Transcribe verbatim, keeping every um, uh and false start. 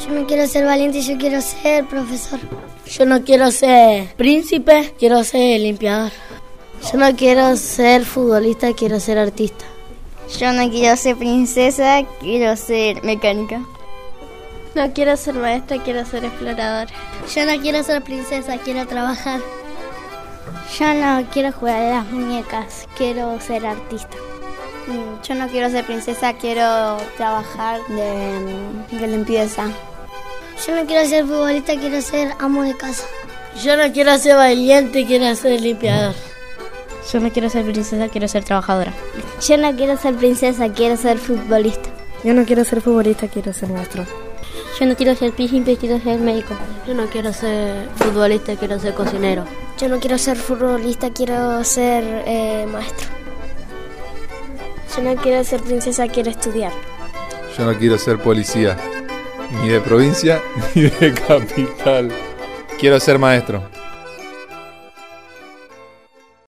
Yo no quiero ser valiente, yo quiero ser profesor. Yo no quiero ser príncipe, quiero ser limpiador. Yo no quiero ser futbolista, quiero ser artista. Yo no quiero ser princesa, quiero ser mecánica. No quiero ser maestra, quiero ser exploradora. Yo no quiero ser princesa, quiero trabajar. Yo no quiero jugar a las muñecas, quiero ser artista. Yo no quiero ser princesa, quiero trabajar de, de limpieza. Yo no quiero ser futbolista, quiero ser amo de casa. Yo no quiero ser valiente, quiero ser limpiador. Yo no quiero ser princesa, quiero ser trabajadora. Yo no quiero ser princesa, quiero ser futbolista. Yo no quiero ser futbolista, quiero ser maestro. Yo no quiero ser príncipe, quiero ser médico. Yo no quiero ser futbolista, quiero ser cocinero. Yo no quiero ser futbolista, quiero ser eh, maestro. Yo no quiero ser princesa, quiero estudiar. Yo no quiero ser policía, ni de provincia ni de capital. Quiero ser maestro.